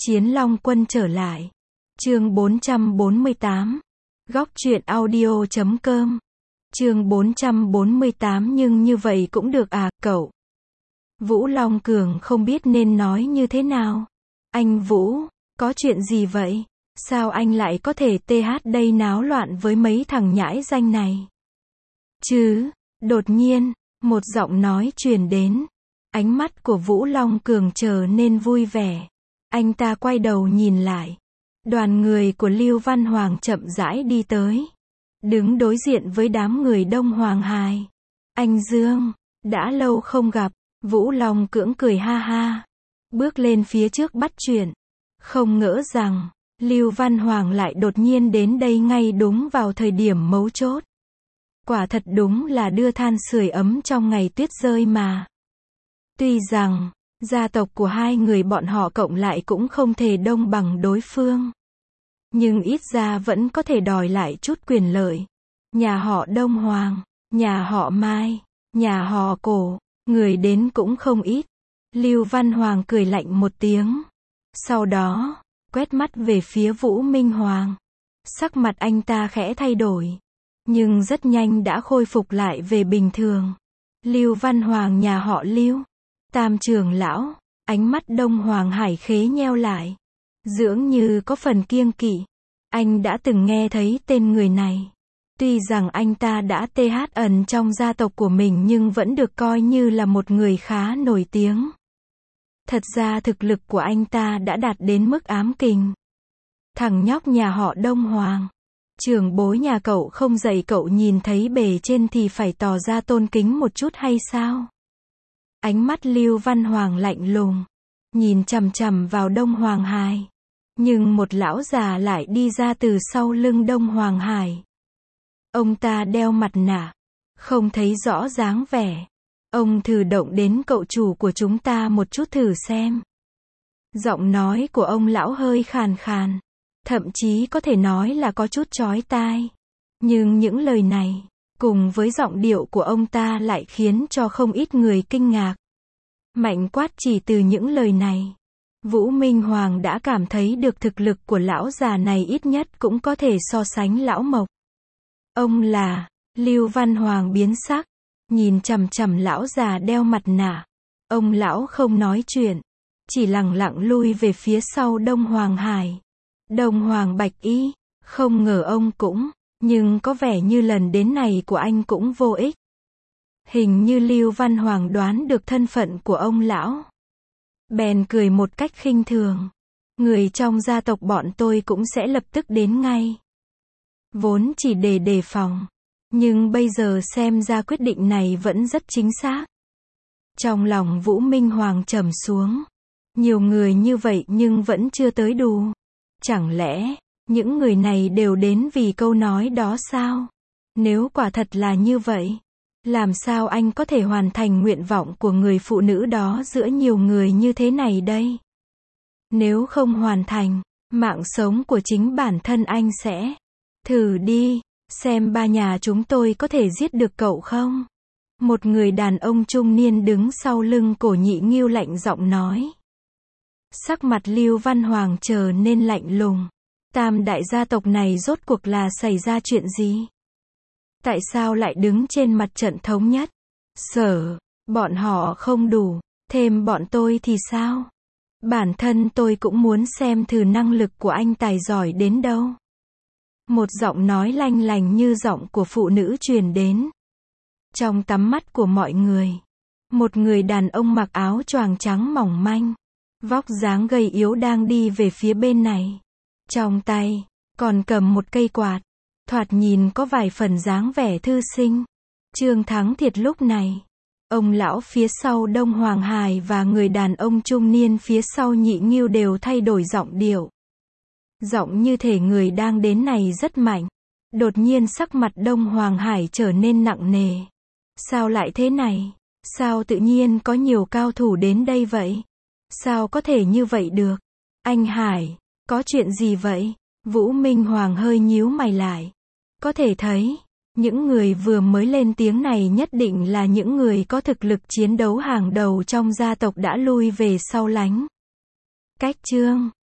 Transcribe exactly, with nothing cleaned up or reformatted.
Chiến Long Quân trở lại. Chương bốn trăm bốn mươi tám. Góc truyện audio chấm com. Chương bốn trăm bốn mươi tám. Nhưng như vậy cũng được à, cậu? Vũ Long Cường không biết nên nói như thế nào. Anh Vũ, có chuyện gì vậy? Sao anh lại có thể tê hát đây náo loạn với mấy thằng nhãi danh này? Chứ, đột nhiên, một giọng nói truyền đến. Ánh mắt của Vũ Long Cường trở nên vui vẻ. Anh ta quay đầu nhìn lại. Đoàn người của Lưu Văn Hoàng chậm rãi đi tới. Đứng đối diện với đám người Đông Hoàng Hải. Anh Dương, đã lâu không gặp. Vũ Long cưỡng cười ha ha. Bước lên phía trước bắt chuyện. Không ngỡ rằng, Lưu Văn Hoàng lại đột nhiên đến đây ngay đúng vào thời điểm mấu chốt. Quả thật đúng là đưa than sưởi ấm trong ngày tuyết rơi mà. Tuy rằng, gia tộc của hai người bọn họ cộng lại cũng không thể đông bằng đối phương. Nhưng ít ra vẫn có thể đòi lại chút quyền lợi. Nhà họ Đông Hoàng, nhà họ Mai, nhà họ Cổ, người đến cũng không ít. Lưu Văn Hoàng cười lạnh một tiếng. Sau đó, quét mắt về phía Vũ Minh Hoàng. Sắc mặt anh ta khẽ thay đổi. Nhưng rất nhanh đã khôi phục lại về bình thường. Lưu Văn Hoàng nhà họ Lưu. Tam trưởng lão, ánh mắt Đông Hoàng Hải khế nheo lại. Dường như có phần kiêng kỵ. Anh đã từng nghe thấy tên người này. Tuy rằng anh ta đã tê hát ẩn trong gia tộc của mình nhưng vẫn được coi như là một người khá nổi tiếng. Thật ra thực lực của anh ta đã đạt đến mức ám kình. Thằng nhóc nhà họ Đông Hoàng. Trưởng bối nhà cậu không dạy cậu nhìn thấy bề trên thì phải tỏ ra tôn kính một chút hay sao? Ánh mắt Lưu Văn Hoàng lạnh lùng. Nhìn chằm chằm vào Đông Hoàng Hải. Nhưng một lão già lại đi ra từ sau lưng Đông Hoàng Hải. Ông ta đeo mặt nạ. Không thấy rõ dáng vẻ. Ông thử động đến cậu chủ của chúng ta một chút thử xem. Giọng nói của ông lão hơi khàn khàn. Thậm chí có thể nói là có chút chói tai. Nhưng những lời này, cùng với giọng điệu của ông ta lại khiến cho không ít người kinh ngạc. Mạnh quát chỉ từ những lời này. Vũ Minh Hoàng đã cảm thấy được thực lực của lão già này ít nhất cũng có thể so sánh lão Mộc. Ông là, Lưu Văn Hoàng biến sắc. Nhìn chằm chằm lão già đeo mặt nạ. Ông lão không nói chuyện. Chỉ lặng lặng lui về phía sau Đông Hoàng Hải. Đông Hoàng Bạch Y. Không ngờ ông cũng. Nhưng có vẻ như lần đến này của anh cũng vô ích. Hình như Lưu Văn Hoàng đoán được thân phận của ông lão. Bèn cười một cách khinh thường. Người trong gia tộc bọn tôi cũng sẽ lập tức đến ngay. Vốn chỉ để đề phòng. Nhưng bây giờ xem ra quyết định này vẫn rất chính xác. Trong lòng Vũ Minh Hoàng trầm xuống. Nhiều người như vậy nhưng vẫn chưa tới đủ. Chẳng lẽ, những người này đều đến vì câu nói đó sao? Nếu quả thật là như vậy, làm sao anh có thể hoàn thành nguyện vọng của người phụ nữ đó giữa nhiều người như thế này đây? Nếu không hoàn thành, mạng sống của chính bản thân anh sẽ. Thử đi, xem ba nhà chúng tôi có thể giết được cậu không? Một người đàn ông trung niên đứng sau lưng Cổ Nhị Ngưu lạnh giọng nói. Sắc mặt Lưu Văn Hoàng trở nên lạnh lùng. Tam đại gia tộc này rốt cuộc là xảy ra chuyện gì? Tại sao lại đứng trên mặt trận thống nhất? Sở, bọn họ không đủ, thêm bọn tôi thì sao? Bản thân tôi cũng muốn xem thử năng lực của anh tài giỏi đến đâu. Một giọng nói lanh lành như giọng của phụ nữ truyền đến. Trong tầm mắt của mọi người, một người đàn ông mặc áo choàng trắng mỏng manh, vóc dáng gầy yếu đang đi về phía bên này. Trong tay, còn cầm một cây quạt. Thoạt nhìn có vài phần dáng vẻ thư sinh. Trương Thắng Thiệt lúc này. Ông lão phía sau Đông Hoàng Hải và người đàn ông trung niên phía sau Nhị Ngưu đều thay đổi giọng điệu. Giọng như thể người đang đến này rất mạnh. Đột nhiên sắc mặt Đông Hoàng Hải trở nên nặng nề. Sao lại thế này? Sao tự nhiên có nhiều cao thủ đến đây vậy? Sao có thể như vậy được? Anh Hải, có chuyện gì vậy? Vũ Minh Hoàng hơi nhíu mày lại. Có thể thấy, những người vừa mới lên tiếng này nhất định là những người có thực lực chiến đấu hàng đầu trong gia tộc đã lui về sau lánh. Cách chương